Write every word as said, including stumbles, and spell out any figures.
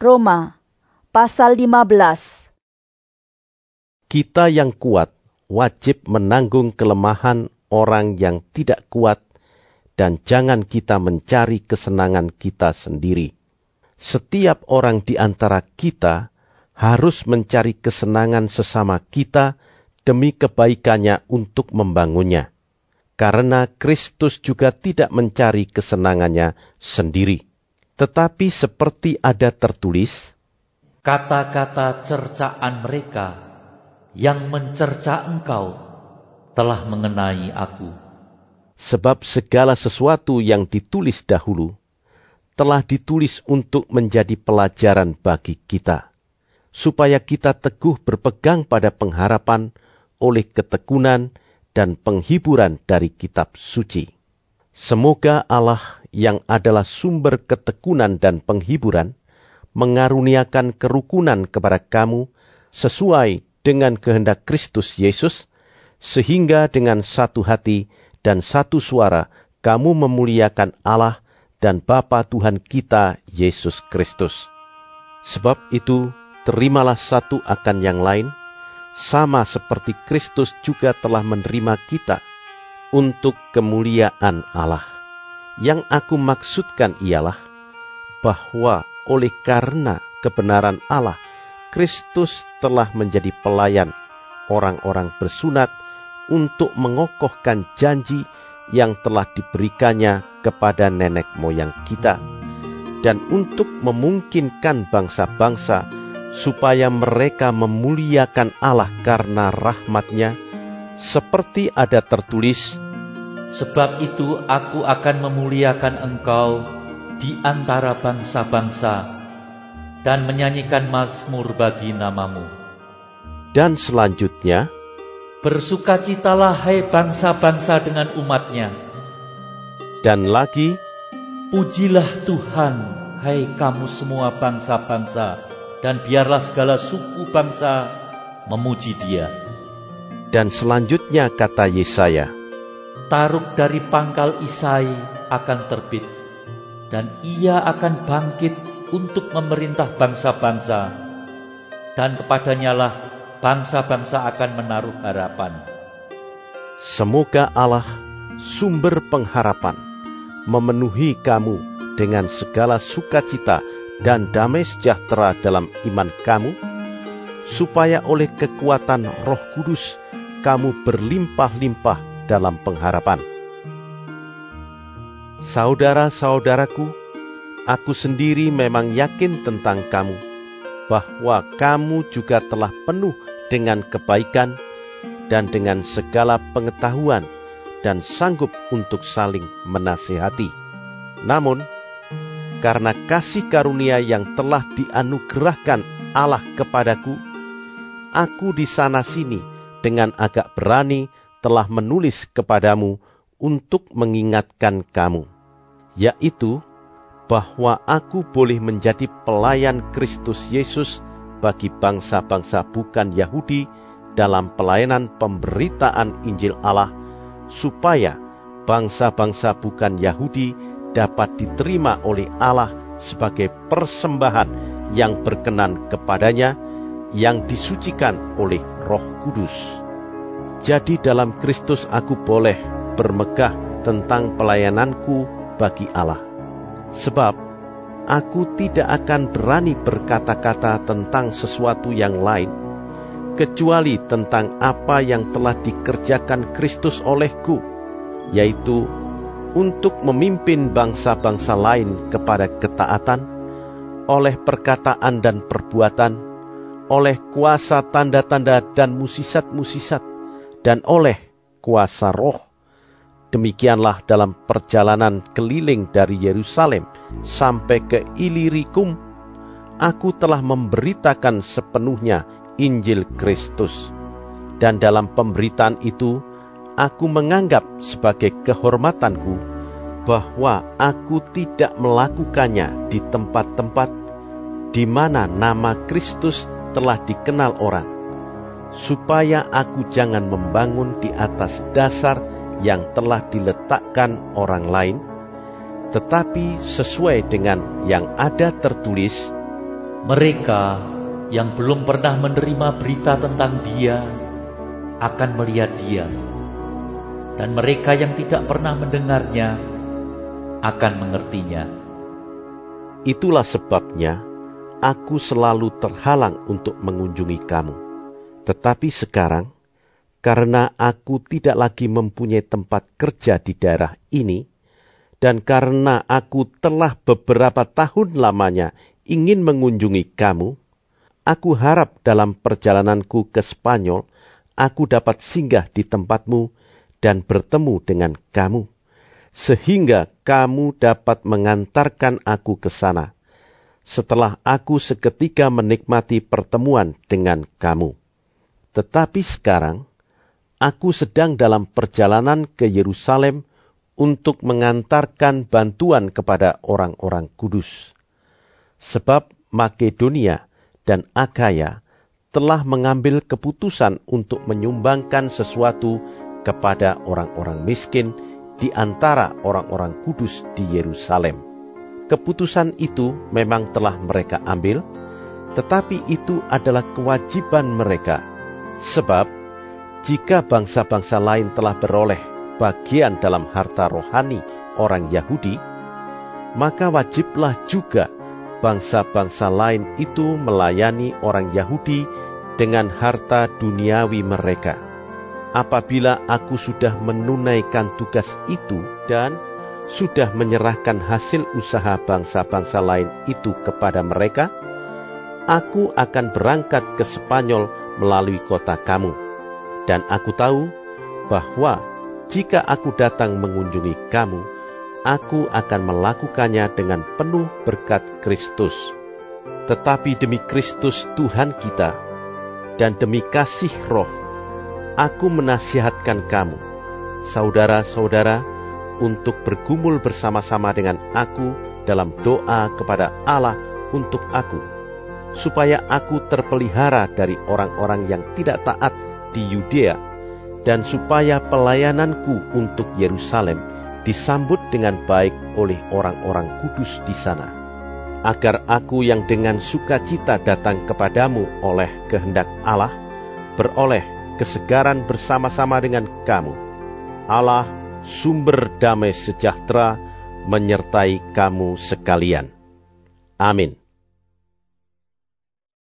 Roma pasal lima belas. Kita yang kuat wajib menanggung kelemahan orang yang tidak kuat, dan jangan kita mencari kesenangan kita sendiri. Setiap orang di antara kita harus mencari kesenangan sesama kita demi kebaikannya untuk membangunnya. Karena Kristus juga tidak mencari kesenangannya sendiri. Tetapi seperti ada tertulis, kata-kata cercaan mereka yang mencerca engkau telah mengenai aku. Sebab segala sesuatu yang ditulis dahulu telah ditulis untuk menjadi pelajaran bagi kita, supaya kita teguh berpegang pada pengharapan oleh ketekunan dan penghiburan dari kitab suci. Semoga Allah yang adalah sumber ketekunan dan penghiburan mengaruniakan kerukunan kepada kamu sesuai dengan kehendak Kristus Yesus, sehingga dengan satu hati dan satu suara kamu memuliakan Allah dan Bapa Tuhan kita Yesus Kristus. Sebab itu terimalah satu akan yang lain, sama seperti Kristus juga telah menerima kita untuk kemuliaan Allah. Yang aku maksudkan ialah bahwa oleh karena kebenaran Allah, Kristus telah menjadi pelayan orang-orang bersunat untuk mengokohkan janji yang telah diberikannya kepada nenek moyang kita, dan untuk memungkinkan bangsa-bangsa supaya mereka memuliakan Allah karena rahmat-Nya, seperti ada tertulis, sebab itu aku akan memuliakan engkau di antara bangsa-bangsa dan menyanyikan mazmur bagi namamu. Dan selanjutnya, bersukacitalah hai bangsa-bangsa dengan umat-Nya. Dan lagi, pujilah Tuhan hai kamu semua bangsa-bangsa, dan biarlah segala suku bangsa memuji Dia. Dan selanjutnya kata Yesaya, taruk dari pangkal Isai akan terbit, dan ia akan bangkit untuk memerintah bangsa-bangsa, dan kepadanya lah bangsa-bangsa akan menaruh harapan. Semoga Allah, sumber pengharapan, memenuhi kamu dengan segala sukacita dan damai sejahtera dalam iman kamu, supaya oleh kekuatan Roh Kudus kamu berlimpah-limpah dalam pengharapan. Saudara-saudaraku, aku sendiri memang yakin tentang kamu, bahwa kamu juga telah penuh dengan kebaikan dan dengan segala pengetahuan dan sanggup untuk saling menasihati. Namun, karena kasih karunia yang telah dianugerahkan Allah kepadaku, aku di sana-sini dengan agak berani telah menulis kepadamu untuk mengingatkan kamu, yaitu bahwa aku boleh menjadi pelayan Kristus Yesus bagi bangsa-bangsa bukan Yahudi dalam pelayanan pemberitaan Injil Allah, supaya bangsa-bangsa bukan Yahudi dapat diterima oleh Allah sebagai persembahan yang berkenan kepadanya, yang disucikan oleh Roh Kudus. Jadi dalam Kristus aku boleh bermegah tentang pelayananku bagi Allah. Sebab aku tidak akan berani berkata-kata tentang sesuatu yang lain, kecuali tentang apa yang telah dikerjakan Kristus olehku, yaitu untuk memimpin bangsa-bangsa lain kepada ketaatan, oleh perkataan dan perbuatan, oleh kuasa tanda-tanda dan musisat-musisat, dan oleh kuasa roh. Demikianlah dalam perjalanan keliling dari Yerusalem sampai ke Ilirikum, aku telah memberitakan sepenuhnya Injil Kristus. Dan dalam pemberitaan itu, aku menganggap sebagai kehormatanku bahwa aku tidak melakukannya di tempat-tempat di mana nama Kristus telah dikenal orang, supaya aku jangan membangun di atas dasar yang telah diletakkan orang lain, tetapi sesuai dengan yang ada tertulis, Mereka yang belum pernah menerima berita tentang Dia akan melihat Dia, dan mereka yang tidak pernah mendengarnya akan mengertinya. Itulah sebabnya aku selalu terhalang untuk mengunjungi kamu. Tetapi sekarang, karena aku tidak lagi mempunyai tempat kerja di daerah ini, dan karena aku telah beberapa tahun lamanya ingin mengunjungi kamu, aku harap dalam perjalananku ke Spanyol, aku dapat singgah di tempatmu dan bertemu dengan kamu, sehingga kamu dapat mengantarkan aku ke sana, setelah aku seketika menikmati pertemuan dengan kamu. Tetapi sekarang, aku sedang dalam perjalanan ke Yerusalem untuk mengantarkan bantuan kepada orang-orang kudus. Sebab Makedonia dan Akhaya telah mengambil keputusan untuk menyumbangkan sesuatu kepada orang-orang miskin di antara orang-orang kudus di Yerusalem. Keputusan itu memang telah mereka ambil, tetapi itu adalah kewajiban mereka, sebab jika bangsa-bangsa lain telah beroleh bagian dalam harta rohani orang Yahudi, maka wajiblah juga bangsa-bangsa lain itu melayani orang Yahudi dengan harta duniawi mereka. Apabila aku sudah menunaikan tugas itu dan sudah menyerahkan hasil usaha bangsa-bangsa lain itu kepada mereka, aku akan berangkat ke Spanyol melalui kota kamu. Dan aku tahu bahwa jika aku datang mengunjungi kamu, aku akan melakukannya dengan penuh berkat Kristus. Tetapi demi Kristus Tuhan kita, dan demi kasih Roh, aku menasihatkan kamu, saudara-saudara, untuk bergumul bersama-sama dengan aku dalam doa kepada Allah untuk aku, supaya aku terpelihara dari orang-orang yang tidak taat di Yudea, dan supaya pelayananku untuk Yerusalem disambut dengan baik oleh orang-orang kudus di sana, agar aku yang dengan sukacita datang kepadamu oleh kehendak Allah, beroleh kesegaran bersama-sama dengan kamu. Allah, sumber damai sejahtera, menyertai kamu sekalian. Amin.